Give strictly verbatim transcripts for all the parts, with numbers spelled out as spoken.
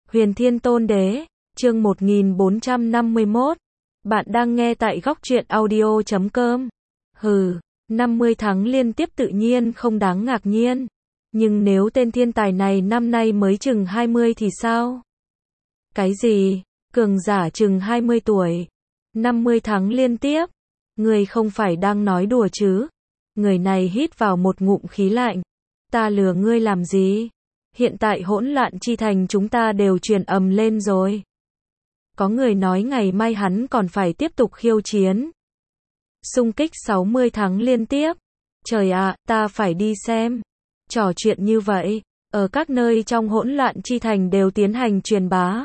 Huyền Thiên Tôn Đế, chương một nghìn bốn trăm năm mươi mốt. Bạn đang nghe tại góc truyện audio chấm com. Hừ, năm mươi tháng liên tiếp tự nhiên không đáng ngạc nhiên. Nhưng nếu tên thiên tài này năm nay mới chừng hai mươi thì sao? Cái gì? Cường giả chừng hai mươi tuổi. năm mươi tháng liên tiếp? Người không phải đang nói đùa chứ? Người này hít vào một ngụm khí lạnh. Ta lừa ngươi làm gì? Hiện tại hỗn loạn chi thành chúng ta đều truyền ầm lên rồi. Có người nói ngày mai hắn còn phải tiếp tục khiêu chiến. Xung kích sáu mươi tháng liên tiếp. Trời ạ, à, ta phải đi xem. Trò chuyện như vậy, ở các nơi trong hỗn loạn chi thành đều tiến hành truyền bá.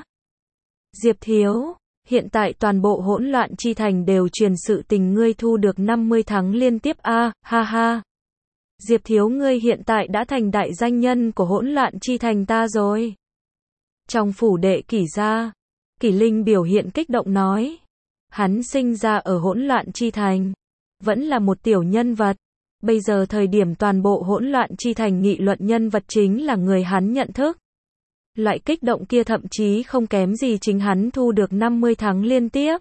Diệp Thiếu, hiện tại toàn bộ hỗn loạn chi thành đều truyền sự tình ngươi thu được năm mươi tháng liên tiếp a, à, ha ha. Diệp Thiếu ngươi hiện tại đã thành đại danh nhân của hỗn loạn chi thành ta rồi. Trong phủ đệ Kỷ gia, Kỷ Linh biểu hiện kích động nói. Hắn sinh ra ở hỗn loạn chi thành, vẫn là một tiểu nhân vật. Bây giờ thời điểm toàn bộ hỗn loạn chi thành nghị luận nhân vật chính là người hắn nhận thức. Loại kích động kia thậm chí không kém gì chính hắn thu được năm mươi tháng liên tiếp.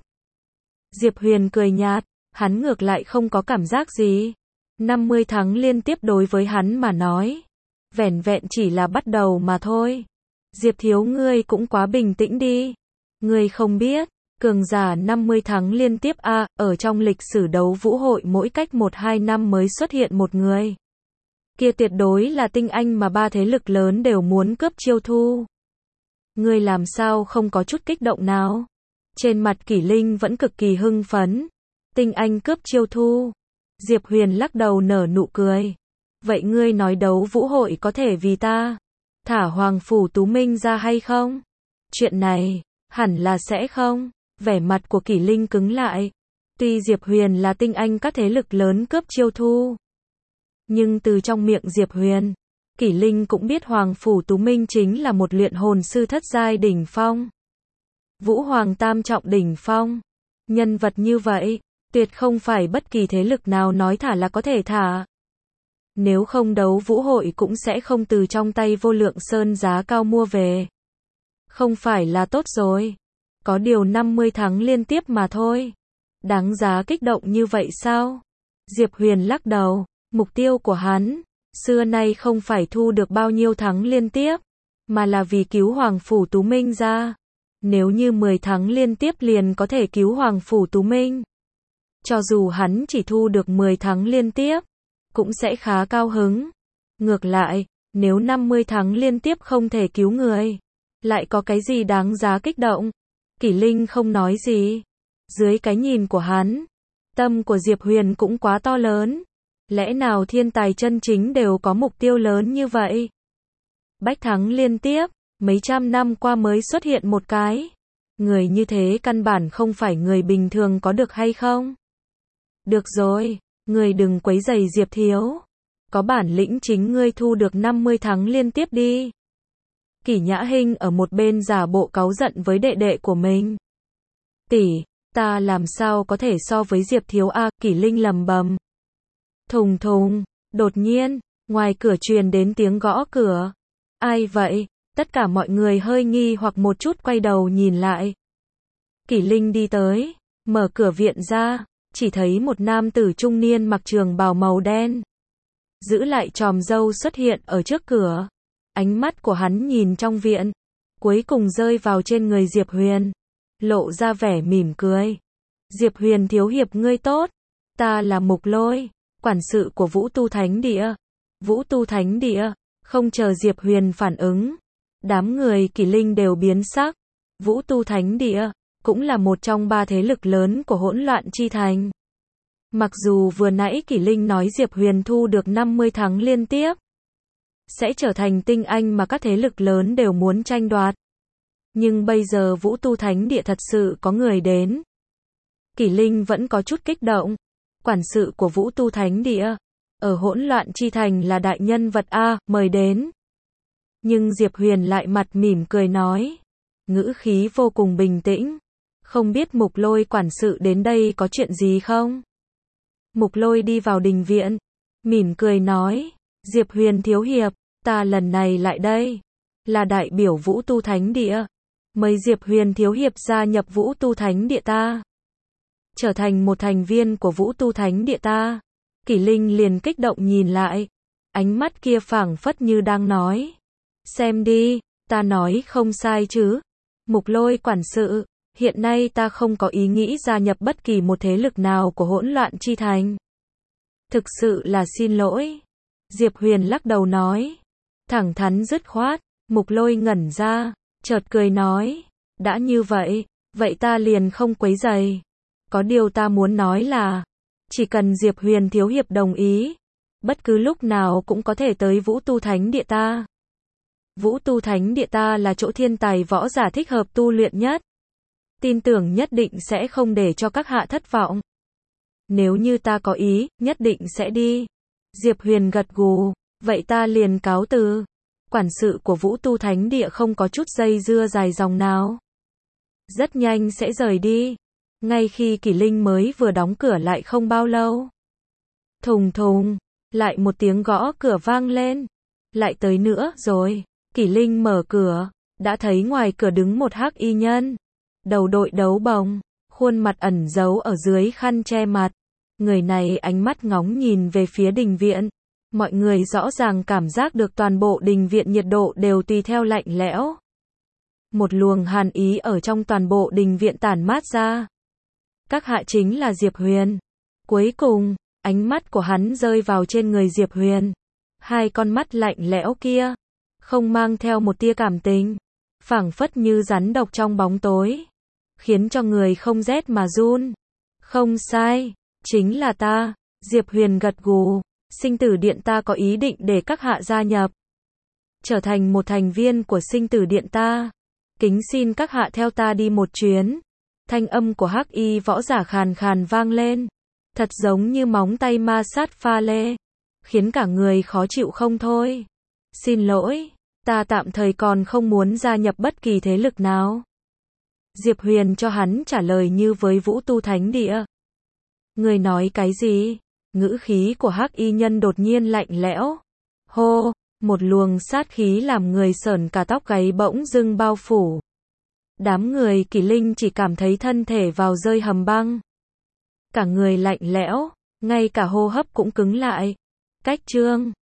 Diệp Huyền cười nhạt, hắn ngược lại không có cảm giác gì. năm mươi tháng liên tiếp đối với hắn mà nói, vẻn vẹn chỉ là bắt đầu mà thôi. Diệp Thiếu ngươi cũng quá bình tĩnh đi. Ngươi không biết, cường giả năm mươi tháng liên tiếp a, à, ở trong lịch sử đấu vũ hội mỗi cách một hai năm mới xuất hiện một người. Kia tuyệt đối là tinh anh mà ba thế lực lớn đều muốn cướp chiêu thu. Ngươi làm sao không có chút kích động nào? Trên mặt Kỷ Linh vẫn cực kỳ hưng phấn. Tinh anh cướp chiêu thu. Diệp Huyền lắc đầu nở nụ cười. Vậy ngươi nói đấu vũ hội có thể vì ta thả Hoàng Phủ Tú Minh ra hay không? Chuyện này, hẳn là sẽ không. Vẻ mặt của Kỷ Linh cứng lại. Tuy Diệp Huyền là tinh anh các thế lực lớn cướp chiêu thu, nhưng từ trong miệng Diệp Huyền, Kỷ Linh cũng biết Hoàng Phủ Tú Minh chính là một luyện hồn sư thất giai đỉnh phong. Vũ Hoàng tam trọng đỉnh phong. Nhân vật như vậy, tuyệt không phải bất kỳ thế lực nào nói thả là có thể thả. Nếu không đấu vũ hội cũng sẽ không từ trong tay Vô Lượng Sơn giá cao mua về. Không phải là tốt rồi. Có điều năm mươi tháng liên tiếp mà thôi. Đáng giá kích động như vậy sao? Diệp Huyền lắc đầu, mục tiêu của hắn, xưa nay không phải thu được bao nhiêu tháng liên tiếp, mà là vì cứu Hoàng Phủ Tú Minh ra. Nếu như mười tháng liên tiếp liền có thể cứu Hoàng Phủ Tú Minh, cho dù hắn chỉ thu được mười tháng liên tiếp, cũng sẽ khá cao hứng. Ngược lại, nếu năm mươi tháng liên tiếp không thể cứu người, lại có cái gì đáng giá kích động? Kỷ Linh không nói gì. Dưới cái nhìn của hắn, tâm của Diệp Huyền cũng quá to lớn. Lẽ nào thiên tài chân chính đều có mục tiêu lớn như vậy? Bách thắng liên tiếp, mấy trăm năm qua mới xuất hiện một cái. Người như thế căn bản không phải người bình thường có được hay không? Được rồi, người đừng quấy rầy Diệp Thiếu. Có bản lĩnh chính ngươi thu được năm mươi tháng liên tiếp đi. Kỷ Nhã Hinh ở một bên giả bộ cáu giận với đệ đệ của mình. Tỷ, ta làm sao có thể so với Diệp Thiếu a? Kỷ Linh lầm bầm. Thùng thùng, đột nhiên, ngoài cửa truyền đến tiếng gõ cửa. Ai vậy? Tất cả mọi người hơi nghi hoặc một chút quay đầu nhìn lại. Kỷ Linh đi tới, mở cửa viện ra, chỉ thấy một nam tử trung niên mặc trường bào màu đen, giữ lại chòm râu xuất hiện ở trước cửa. Ánh mắt của hắn nhìn trong viện, cuối cùng rơi vào trên người Diệp Huyền, lộ ra vẻ mỉm cười. Diệp Huyền thiếu hiệp ngươi tốt, ta là Mục Lôi, quản sự của Vũ Tu Thánh Địa. Vũ Tu Thánh Địa, không chờ Diệp Huyền phản ứng, đám người Kỷ Linh đều biến sắc. Vũ Tu Thánh Địa, cũng là một trong ba thế lực lớn của hỗn loạn chi thành. Mặc dù vừa nãy Kỷ Linh nói Diệp Huyền thu được năm mươi tháng liên tiếp, sẽ trở thành tinh anh mà các thế lực lớn đều muốn tranh đoạt. Nhưng bây giờ Vũ Tu Thánh Địa thật sự có người đến. Kỷ Linh vẫn có chút kích động. Quản sự của Vũ Tu Thánh Địa, ở hỗn loạn chi thành là đại nhân vật a, mời đến. Nhưng Diệp Huyền lại mặt mỉm cười nói, ngữ khí vô cùng bình tĩnh. Không biết Mục Lôi quản sự đến đây có chuyện gì không? Mục Lôi đi vào đình viện, mỉm cười nói, Diệp Huyền thiếu hiệp, ta lần này lại đây là đại biểu Vũ Tu Thánh Địa, Mời Diệp Huyền thiếu hiệp gia nhập Vũ Tu Thánh Địa ta. Trở thành một thành viên của Vũ Tu Thánh Địa ta. Kỷ Linh liền kích động nhìn lại. Ánh mắt kia phảng phất như đang nói. Xem đi, ta nói không sai chứ. Mục Lôi quản sự, hiện nay ta không có ý nghĩ gia nhập bất kỳ một thế lực nào của hỗn loạn chi thành. Thực sự là xin lỗi. Diệp Huyền lắc đầu nói. Thẳng thắn dứt khoát. Mục Lôi ngẩn ra, chợt cười nói. Đã như vậy, vậy ta liền không quấy rầy. Có điều ta muốn nói là, chỉ cần Diệp Huyền thiếu hiệp đồng ý, bất cứ lúc nào cũng có thể tới Vũ Tu Thánh Địa ta. Vũ Tu Thánh Địa ta là chỗ thiên tài võ giả thích hợp tu luyện nhất. Tin tưởng nhất định sẽ không để cho các hạ thất vọng. Nếu như ta có ý, nhất định sẽ đi. Diệp Huyền gật gù, vậy ta liền cáo từ. Quản sự của Vũ Tu Thánh Địa không có chút dây dưa dài dòng nào. Rất nhanh sẽ rời đi. Ngay khi Kỷ Linh mới vừa đóng cửa lại không bao lâu. Thùng thùng, lại một tiếng gõ cửa vang lên. Lại tới nữa rồi. Kỷ Linh mở cửa, đã thấy ngoài cửa đứng một hắc y nhân. Đầu đội đấu bồng, khuôn mặt ẩn giấu ở dưới khăn che mặt. Người này ánh mắt ngóng nhìn về phía đình viện. Mọi người rõ ràng cảm giác được toàn bộ đình viện nhiệt độ đều tùy theo lạnh lẽo. Một luồng hàn ý ở trong toàn bộ đình viện tản mát ra. Các hạ chính là Diệp Huyền. Cuối cùng, ánh mắt của hắn rơi vào trên người Diệp Huyền. Hai con mắt lạnh lẽo kia, không mang theo một tia cảm tình, phảng phất như rắn độc trong bóng tối, khiến cho người không rét mà run. Không sai, chính là ta. Diệp Huyền gật gù. Sinh tử điện ta có ý định để các hạ gia nhập, trở thành một thành viên của sinh tử điện ta. Kính xin các hạ theo ta đi một chuyến. Thanh âm của hắc y võ giả khàn khàn vang lên, thật giống như móng tay ma sát pha lê, khiến cả người khó chịu không thôi. Xin lỗi, ta tạm thời còn không muốn gia nhập bất kỳ thế lực nào. Diệp Huyền cho hắn trả lời như với Vũ Tu Thánh Địa. Người nói cái gì? Ngữ khí của hắc y nhân đột nhiên lạnh lẽo. Hô, một luồng sát khí làm người sởn cả tóc gáy bỗng dưng bao phủ. Đám người Kỷ Linh chỉ cảm thấy thân thể vào rơi hầm băng. Cả người lạnh lẽo, ngay cả hô hấp cũng cứng lại. Cách chương